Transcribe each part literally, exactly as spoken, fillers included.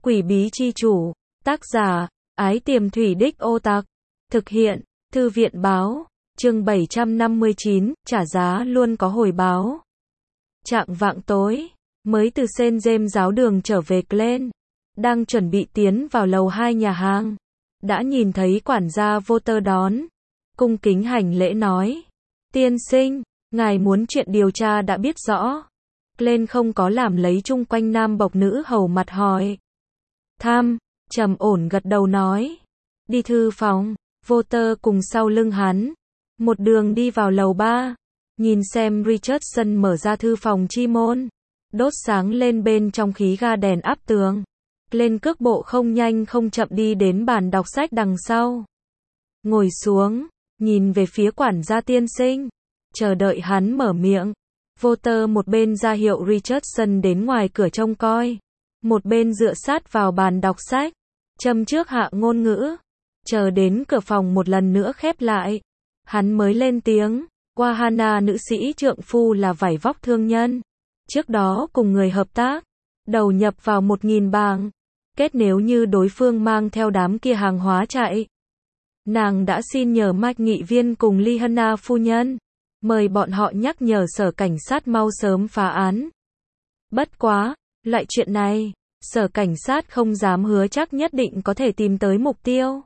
Quỷ bí chi chủ, tác giả, Ái Tiềm Thủy Đích Ô Tặc, thực hiện, Thư viện báo, chương bảy trăm năm mươi chín, trả giá luôn có hồi báo. Trạng vạng tối, mới từ Saint James giáo đường trở về Glen, đang chuẩn bị tiến vào lầu hai nhà hàng, đã nhìn thấy quản gia Walter đón, cung kính hành lễ nói, tiên sinh, ngài muốn chuyện điều tra đã biết rõ. Glen không có làm lấy chung quanh nam bộc nữ hầu mặt hỏi. Tham, trầm ổn gật đầu nói, đi thư phòng. Walter cùng sau lưng hắn, một đường đi vào lầu ba, nhìn xem Richardson mở ra thư phòng chi môn, đốt sáng lên bên trong khí ga đèn áp tường. Lên cước bộ không nhanh không chậm đi đến bàn đọc sách đằng sau. Ngồi xuống, nhìn về phía quản gia tiên sinh, chờ đợi hắn mở miệng. Walter một bên ra hiệu Richardson đến ngoài cửa trông coi, một bên dựa sát vào bàn đọc sách, châm trước hạ ngôn ngữ. Chờ đến cửa phòng một lần nữa khép lại, hắn mới lên tiếng, Wahana nữ sĩ trượng phu là vải vóc thương nhân. Trước đó cùng người hợp tác, đầu nhập vào một nghìn bảng, kết nếu như đối phương mang theo đám kia hàng hóa chạy. Nàng đã xin nhờ Mike nghị viên cùng Lihanna phu nhân, mời bọn họ nhắc nhở sở cảnh sát mau sớm phá án. Bất quá, loại chuyện này, sở cảnh sát không dám hứa chắc nhất định có thể tìm tới mục tiêu.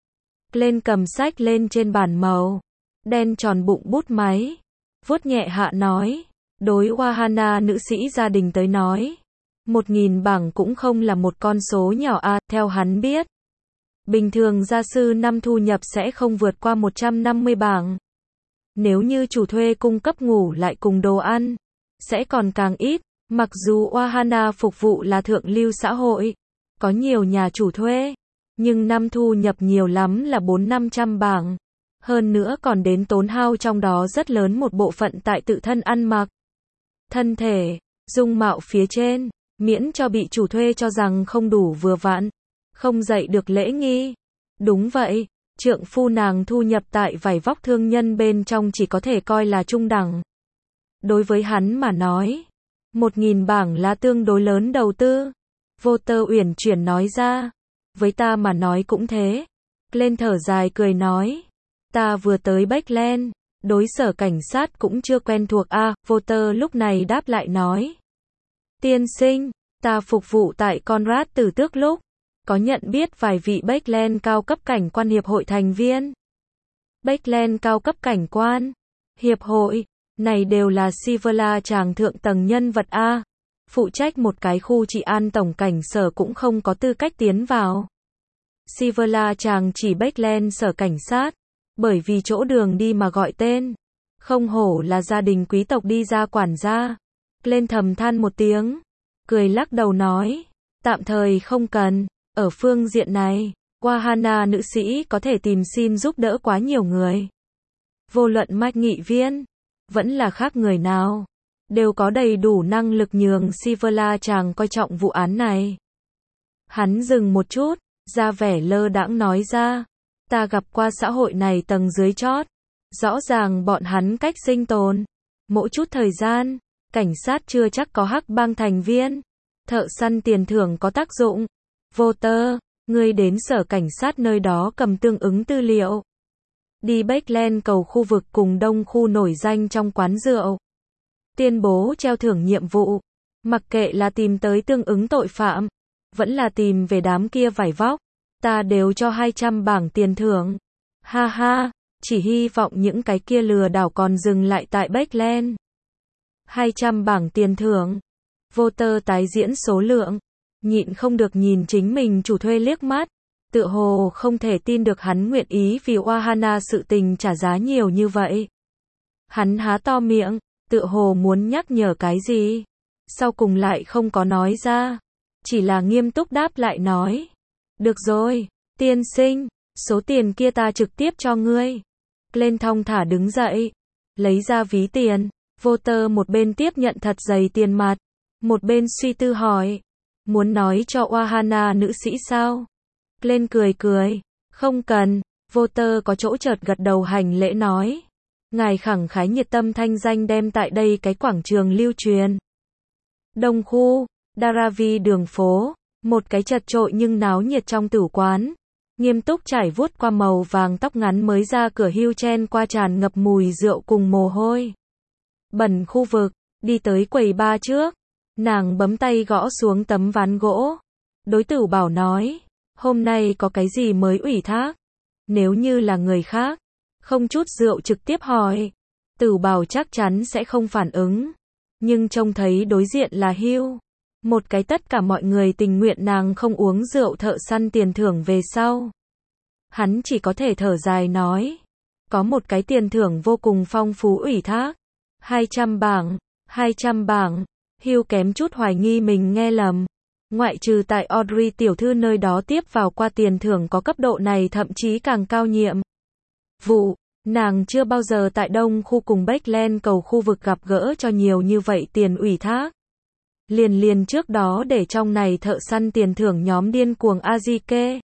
Lên cầm sách lên trên bàn màu đen tròn bụng bút máy, vuốt nhẹ hạ nói, đối Wahana nữ sĩ gia đình tới nói, một nghìn bảng cũng không là một con số nhỏ a. Theo hắn biết, bình thường gia sư năm thu nhập sẽ không vượt qua một trăm năm mươi bảng. Nếu như chủ thuê cung cấp ngủ lại cùng đồ ăn, sẽ còn càng ít. Mặc dù Wahana phục vụ là thượng lưu xã hội, có nhiều nhà chủ thuê, nhưng năm thu nhập nhiều lắm là bốn năm trăm bảng. Hơn nữa còn đến tốn hao trong đó rất lớn một bộ phận tại tự thân ăn mặc, thân thể, dung mạo phía trên, miễn cho bị chủ thuê cho rằng không đủ vừa vặn, không dạy được lễ nghi. Đúng vậy, trượng phu nàng thu nhập tại vải vóc thương nhân bên trong chỉ có thể coi là trung đẳng. Đối với hắn mà nói, một nghìn bảng là tương đối lớn đầu tư. Walter uyển chuyển nói ra, với ta mà nói cũng thế. Glen thở dài cười nói, ta vừa tới Backland, đối sở cảnh sát cũng chưa quen thuộc a. À, Walter lúc này đáp lại nói, tiên sinh, ta phục vụ tại Conrad Tử Tước lúc, có nhận biết vài vị Backland cao cấp cảnh quan hiệp hội thành viên. Backland cao cấp cảnh quan, hiệp hội, này đều là Siverla tràng thượng tầng nhân vật a. Phụ trách một cái khu trị an tổng cảnh sở cũng không có tư cách tiến vào. Siverla tràng chỉ Backland sở cảnh sát, bởi vì chỗ đường đi mà gọi tên. Không hổ là gia đình quý tộc đi ra quản gia. Lên thầm than một tiếng, cười lắc đầu nói, tạm thời không cần. Ở phương diện này, Wahana nữ sĩ có thể tìm xin giúp đỡ quá nhiều người. Vô luận Mike nghị viên, vẫn là khác người nào, đều có đầy đủ năng lực nhường Siverla chàng coi trọng vụ án này. Hắn dừng một chút, ra vẻ lơ đãng nói ra, ta gặp qua xã hội này tầng dưới chót, rõ ràng bọn hắn cách sinh tồn, mỗi chút thời gian, cảnh sát chưa chắc có hắc bang thành viên, thợ săn tiền thưởng có tác dụng. Walter, ngươi đến sở cảnh sát nơi đó cầm tương ứng tư liệu. Đi Backland cầu khu vực cùng đông khu nổi danh trong quán rượu. Tuyên bố treo thưởng nhiệm vụ. Mặc kệ là tìm tới tương ứng tội phạm, vẫn là tìm về đám kia vải vóc, ta đều cho hai trăm bảng tiền thưởng. Ha ha, chỉ hy vọng những cái kia lừa đảo còn dừng lại tại Backland. hai trăm bảng tiền thưởng. Walter tái diễn số lượng, nhịn không được nhìn chính mình chủ thuê liếc mắt, tựa hồ không thể tin được hắn nguyện ý vì Wahana sự tình trả giá nhiều như vậy. Hắn há to miệng, tựa hồ muốn nhắc nhở cái gì, sau cùng lại không có nói ra, chỉ là nghiêm túc đáp lại nói, được rồi, tiên sinh, số tiền kia ta trực tiếp cho ngươi. Lên thong thả đứng dậy, lấy ra ví tiền. Walter một bên tiếp nhận thật dày tiền mặt, một bên suy tư hỏi, muốn nói cho Wahana nữ sĩ sao? Lên cười cười, không cần. Walter có chỗ chợt gật đầu hành lễ nói, ngài khẳng khái nhiệt tâm thanh danh đem tại đây cái quảng trường lưu truyền. Đông khu, Daravi đường phố, Một cái chật chội nhưng náo nhiệt trong tử quán. Nghiêm túc trải vuốt qua màu vàng tóc ngắn mới ra cửa hưu chen qua tràn ngập mùi rượu cùng mồ hôi bẩn khu vực, đi tới quầy bar trước. Nàng bấm tay gõ xuống tấm ván gỗ. Đối Tử Bảo nói, hôm nay có cái gì mới ủy thác? Nếu như là người khác, không chút rượu trực tiếp hỏi, Tử Bảo chắc chắn sẽ không phản ứng. Nhưng trông thấy đối diện là Hugh, một cái tất cả mọi người tình nguyện nàng không uống rượu thợ săn tiền thưởng về sau. Hắn chỉ có thể thở dài nói, có một cái tiền thưởng vô cùng phong phú ủy thác. hai trăm bảng, hai trăm bảng. Hugh kém chút hoài nghi mình nghe lầm. Ngoại trừ tại Audrey tiểu thư nơi đó tiếp vào qua tiền thưởng có cấp độ này thậm chí càng cao nhiệm vụ, nàng chưa bao giờ tại Đông khu cùng Backland cầu khu vực gặp gỡ cho nhiều như vậy tiền ủy thác. Liền liền trước đó để trong này thợ săn tiền thưởng nhóm điên cuồng Azike.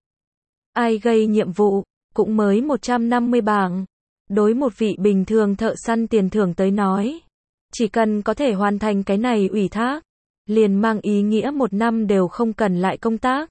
Ai gây nhiệm vụ, cũng mới một trăm năm mươi bảng. Đối một vị bình thường thợ săn tiền thưởng tới nói, chỉ cần có thể hoàn thành cái này ủy thác, liền mang ý nghĩa một năm đều không cần lại công tác.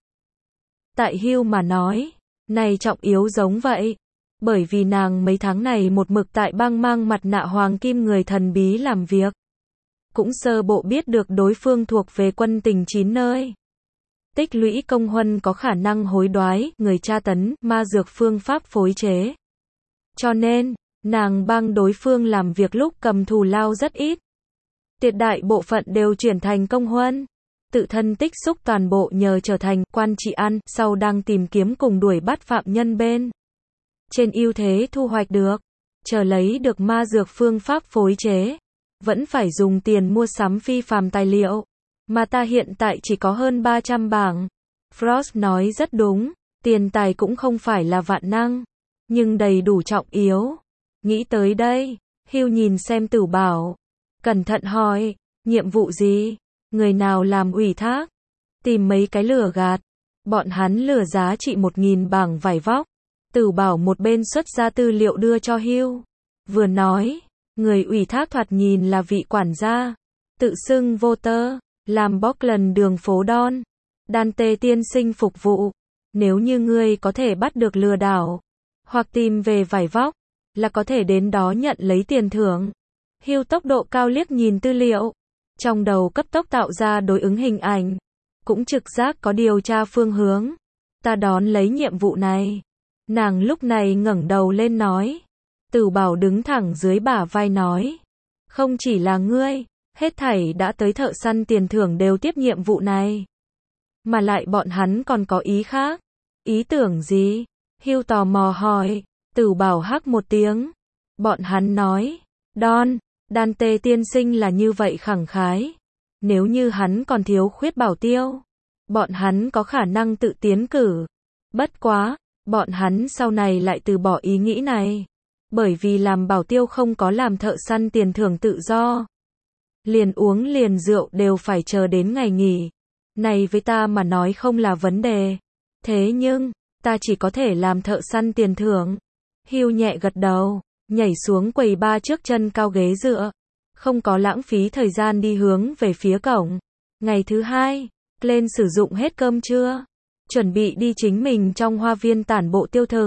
Tại Hugh mà nói, này trọng yếu giống vậy. Bởi vì nàng mấy tháng này một mực tại bang mang mặt nạ hoàng kim người thần bí làm việc. Cũng sơ bộ biết được đối phương thuộc về quân tình chín nơi. Tích lũy công huân có khả năng hối đoái, người tra tấn, ma dược phương pháp phối chế. Cho nên, nàng bang đối phương làm việc lúc cầm thù lao rất ít. Tuyệt đại bộ phận đều chuyển thành công huân. Tự thân tích xúc toàn bộ nhờ trở thành quan trị an, sau đang tìm kiếm cùng đuổi bắt phạm nhân bên trên ưu thế thu hoạch được. Chờ lấy được ma dược phương pháp phối chế, vẫn phải dùng tiền mua sắm phi phàm tài liệu. Mà ta hiện tại chỉ có hơn ba trăm bảng. Frost nói rất đúng, tiền tài cũng không phải là vạn năng, nhưng đầy đủ trọng yếu. Nghĩ tới đây, Hugh nhìn xem Tử Bảo, cẩn thận hỏi, nhiệm vụ gì? Người nào làm ủy thác? Tìm mấy cái lừa gạt. Bọn hắn lừa giá trị một nghìn bảng vải vóc. Tử Bảo một bên xuất ra tư liệu đưa cho Hugh. Vừa nói, người ủy thác thoạt nhìn là vị quản gia. Tự xưng Voter, làm Bockland đường phố Don. Dante tiên sinh phục vụ. Nếu như ngươi có thể bắt được lừa đảo, hoặc tìm về vải vóc, là có thể đến đó nhận lấy tiền thưởng. Hugh tốc độ cao liếc nhìn tư liệu. Trong đầu cấp tốc tạo ra đối ứng hình ảnh. Cũng trực giác có điều tra phương hướng. Ta đón lấy nhiệm vụ này. Nàng lúc này ngẩng đầu lên nói. Tử Bảo đứng thẳng dưới bả vai nói. Không chỉ là ngươi, hết thảy đã tới thợ săn tiền thưởng đều tiếp nhiệm vụ này. Mà lại bọn hắn còn có ý khác. Ý tưởng gì? Hugh tò mò hỏi. Tử Bảo hắc một tiếng. Bọn hắn nói. Don, Dante tiên sinh là như vậy khẳng khái. Nếu như hắn còn thiếu khuyết bảo tiêu, bọn hắn có khả năng tự tiến cử. Bất quá, bọn hắn sau này lại từ bỏ ý nghĩ này. Bởi vì làm bảo tiêu không có làm thợ săn tiền thưởng tự do. Liền uống liền rượu đều phải chờ đến ngày nghỉ. Này với ta mà nói không là vấn đề. Thế nhưng, ta chỉ có thể làm thợ săn tiền thưởng. Hugh nhẹ gật đầu, nhảy xuống quầy bar trước chân cao ghế dựa. Không có lãng phí thời gian đi hướng về phía cổng. Ngày thứ hai, lên sử dụng hết cơm trưa. Chuẩn bị đi chính mình trong hoa viên tản bộ tiêu thực.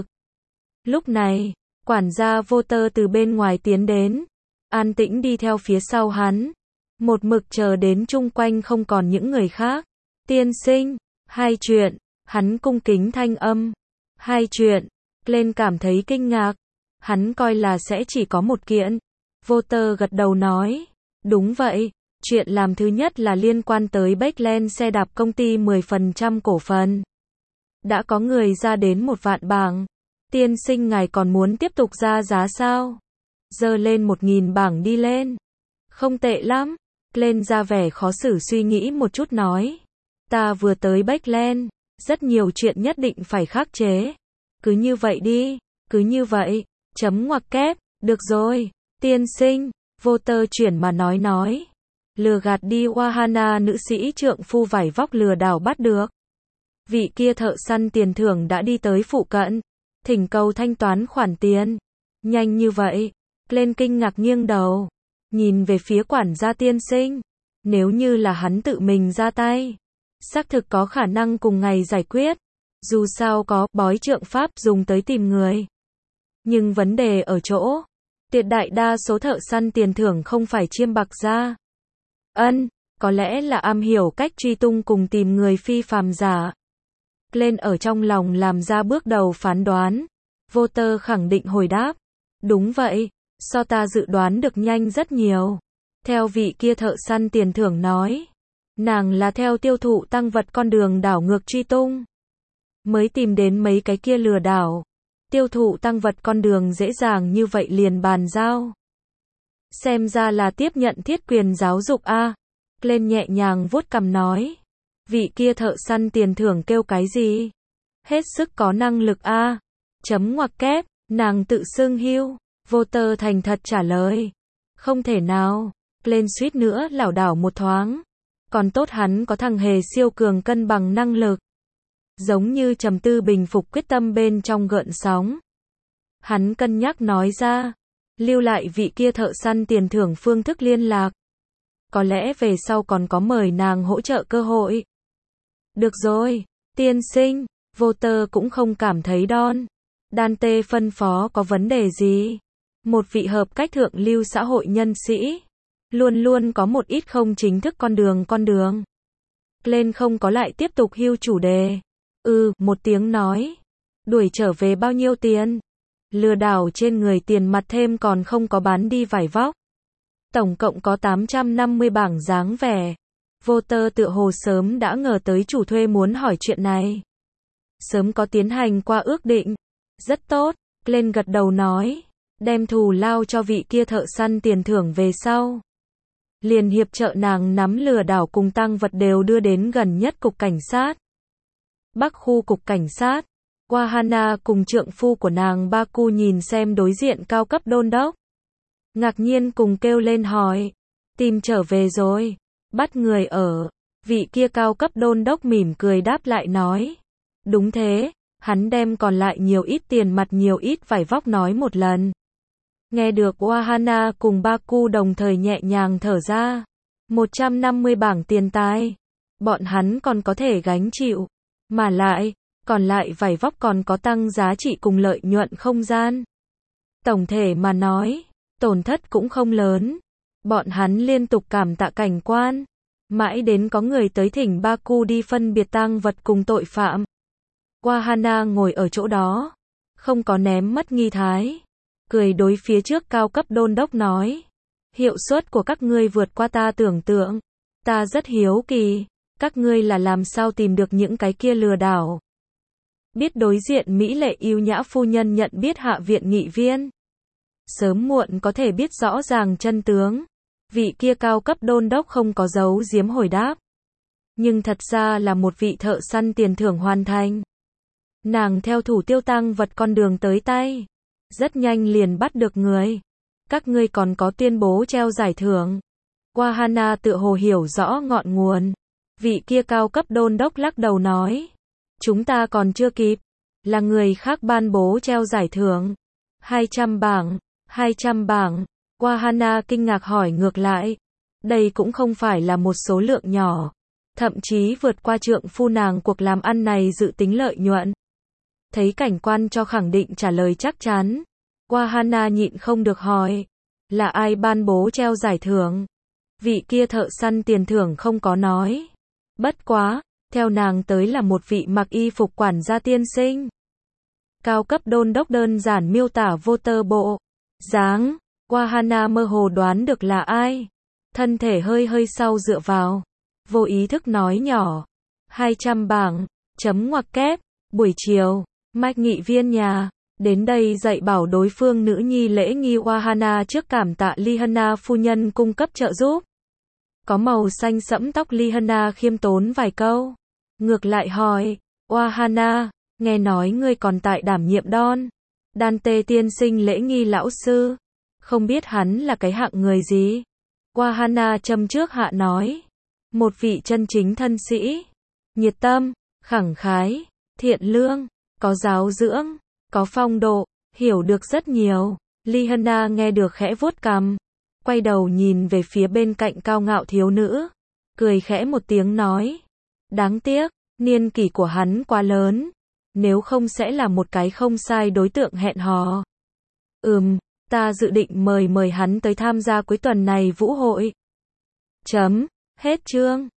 Lúc này, quản gia Voter từ bên ngoài tiến đến. An tĩnh đi theo phía sau hắn. Một mực chờ đến chung quanh không còn những người khác. Tiên sinh, hai chuyện. Hắn cung kính thanh âm. Hai chuyện. Lên cảm thấy kinh ngạc. Hắn coi là sẽ chỉ có một kiện. Voter gật đầu nói. Đúng vậy. Chuyện làm thứ nhất là liên quan tới Backland xe đạp công ty mười phần trăm cổ phần. Đã có người ra đến một vạn bảng. Tiên sinh ngài còn muốn tiếp tục ra giá sao? Dơ lên một nghìn bảng đi lên. Không tệ lắm. Lên ra vẻ khó xử suy nghĩ một chút nói. Ta vừa tới Backland. Rất nhiều chuyện nhất định phải khắc chế. Cứ như vậy đi. Cứ như vậy. Chấm ngoặc kép. Được rồi. Tiên sinh. Voter chuyển mà nói nói. Lừa gạt đi Wahana nữ sĩ trượng phu vải vóc lừa đảo bắt được. Vị kia thợ săn tiền thưởng đã đi tới phụ cận. Thỉnh cầu thanh toán khoản tiền. Nhanh như vậy. Lên kinh ngạc nghiêng đầu. Nhìn về phía quản gia tiên sinh. Nếu như là hắn tự mình ra tay. Xác thực có khả năng cùng ngày giải quyết. Dù sao có bói trượng pháp dùng tới tìm người. Nhưng vấn đề ở chỗ, tuyệt đại đa số thợ săn tiền thưởng không phải chiêm bạc ra. Ân, có lẽ là am hiểu cách truy tung cùng tìm người phi phàm giả. Lên ở trong lòng làm ra bước đầu phán đoán. Voter khẳng định hồi đáp. Đúng vậy, so ta dự đoán được nhanh rất nhiều. Theo vị kia thợ săn tiền thưởng nói, nàng là theo tiêu thụ tăng vật con đường đảo ngược truy tung. Mới tìm đến mấy cái kia lừa đảo. Tiêu thụ tăng vật con đường dễ dàng như vậy liền bàn giao. Xem ra là tiếp nhận thiết quyền giáo dục a. À. Lên nhẹ nhàng vuốt cằm nói. Vị kia thợ săn tiền thưởng kêu cái gì? Hết sức có năng lực a. À. Chấm ngoặc kép, nàng tự xưng hưu. Voter thành thật trả lời. Không thể nào. Lên suýt nữa lảo đảo một thoáng. Còn tốt hắn có thằng hề siêu cường cân bằng năng lực. Giống như trầm tư bình phục quyết tâm bên trong gợn sóng. Hắn cân nhắc nói ra. Lưu lại vị kia thợ săn tiền thưởng phương thức liên lạc. Có lẽ về sau còn có mời nàng hỗ trợ cơ hội. Được rồi, tiên sinh, Voter cũng không cảm thấy đon. Dante phân phó có vấn đề gì? Một vị hợp cách thượng lưu xã hội nhân sĩ. Luôn luôn có một ít không chính thức con đường con đường. Lên không có lại tiếp tục hưu chủ đề. Ừ, một tiếng nói. Đuổi trở về bao nhiêu tiền? Lừa đảo trên người tiền mặt thêm còn không có bán đi vải vóc. Tổng cộng có tám trăm năm mươi bảng dáng vẻ. Voter tựa hồ sớm đã ngờ tới chủ thuê muốn hỏi chuyện này. Sớm có tiến hành qua ước định. Rất tốt, lên gật đầu nói. Đem thù lao cho vị kia thợ săn tiền thưởng về sau. Liền hiệp trợ nàng nắm lừa đảo cùng tăng vật đều đưa đến gần nhất cục cảnh sát. Bắc khu cục cảnh sát. Wahana cùng trượng phu của nàng Baku nhìn xem đối diện cao cấp đôn đốc. Ngạc nhiên cùng kêu lên hỏi. Tìm trở về rồi. Bắt người ở. Vị kia cao cấp đôn đốc mỉm cười đáp lại nói. Đúng thế. Hắn đem còn lại nhiều ít tiền mặt nhiều ít vải vóc nói một lần. Nghe được Wahana cùng Baku đồng thời nhẹ nhàng thở ra. một trăm năm mươi bảng tiền tài. Bọn hắn còn có thể gánh chịu. Mà lại, còn lại vải vóc còn có tăng giá trị cùng lợi nhuận không gian. Tổng thể mà nói, tổn thất cũng không lớn. Bọn hắn liên tục cảm tạ cảnh quan. Mãi đến có người tới thỉnh Baku đi phân biệt tang vật cùng tội phạm. Wahana ngồi ở chỗ đó. Không có ném mất nghi thái. Cười đối phía trước cao cấp đôn đốc nói. Hiệu suất của các ngươi vượt qua ta tưởng tượng. Ta rất hiếu kỳ. Các ngươi là làm sao tìm được những cái kia lừa đảo. Biết đối diện mỹ lệ yêu nhã phu nhân nhận biết hạ viện nghị viên. Sớm muộn có thể biết rõ ràng chân tướng. Vị kia cao cấp đôn đốc không có giấu giếm hồi đáp. Nhưng thật ra là một vị thợ săn tiền thưởng hoàn thành. Nàng theo thủ tiêu tăng vật con đường tới tay. Rất nhanh liền bắt được người. Các ngươi còn có tuyên bố treo giải thưởng. Wahana tự hồ hiểu rõ ngọn nguồn. Vị kia cao cấp đôn đốc lắc đầu nói. Chúng ta còn chưa kịp. Là người khác ban bố treo giải thưởng. hai trăm bảng. hai trăm bảng. Wahana kinh ngạc hỏi ngược lại. Đây cũng không phải là một số lượng nhỏ. Thậm chí vượt qua trượng phu nàng cuộc làm ăn này dự tính lợi nhuận. Thấy cảnh quan cho khẳng định trả lời chắc chắn. Wahana nhịn không được hỏi. Là ai ban bố treo giải thưởng? Vị kia thợ săn tiền thưởng không có nói. Bất quá, theo nàng tới là một vị mặc y phục quản gia tiên sinh. Cao cấp đôn đốc đơn giản miêu tả Voter bộ dáng. Wahana mơ hồ đoán được là ai. Thân thể hơi hơi sau dựa vào. Vô ý thức nói nhỏ. hai trăm bảng. Chấm ngoặc kép. Buổi chiều. Mike nghị viên nhà. Đến đây dạy bảo đối phương nữ nhi lễ nghi. Wahana trước cảm tạ Lihana phu nhân cung cấp trợ giúp. Có màu xanh sẫm tóc Lihana khiêm tốn vài câu. Ngược lại hỏi. Wahana, nghe nói ngươi còn tại đảm nhiệm đon. Dante tiên sinh lễ nghi lão sư. Không biết hắn là cái hạng người gì. Wahana châm trước hạ nói. Một vị chân chính thân sĩ. Nhiệt tâm, khẳng khái, thiện lương, có giáo dưỡng, có phong độ, hiểu được rất nhiều. Lihana nghe được khẽ vuốt cằm. Quay đầu nhìn về phía bên cạnh cao ngạo thiếu nữ. Cười khẽ một tiếng nói. Đáng tiếc, niên kỷ của hắn quá lớn, nếu không sẽ là một cái không sai đối tượng hẹn hò. Ừm, ta dự định mời mời hắn tới tham gia cuối tuần này vũ hội. Chấm, hết chương.